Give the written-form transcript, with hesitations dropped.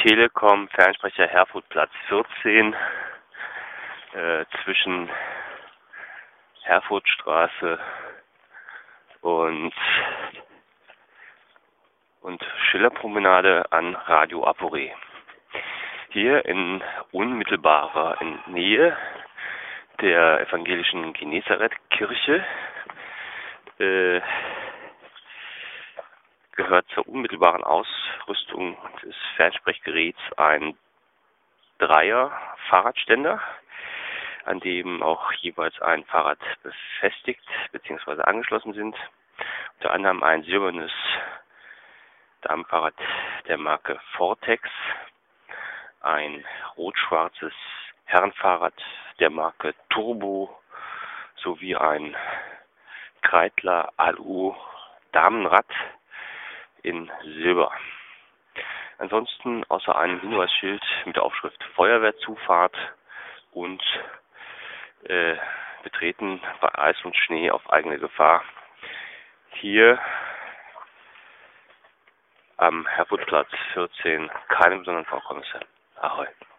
Telekom Fernsprecher Herfordplatz 14 zwischen Herfordstraße und Schillerpromenade an Radio Aporé. Hier in unmittelbarer Nähe der evangelischen Genezareth-Kirche gehört zur unmittelbaren Ausrüstung des Fernsprechgeräts ein Dreier-Fahrradständer, an dem auch jeweils ein Fahrrad befestigt bzw. angeschlossen sind. Unter anderem ein silbernes Damenfahrrad der Marke Vortex, ein rot-schwarzes Herrenfahrrad der Marke Turbo sowie ein Kreidler Alu Damenrad in Silber. Ansonsten außer einem Hinweisschild mit der Aufschrift Feuerwehrzufahrt und Betreten bei Eis und Schnee auf eigene Gefahr. Hier am Herfordplatz 14 keine besonderen Vorkommnisse. Ahoi.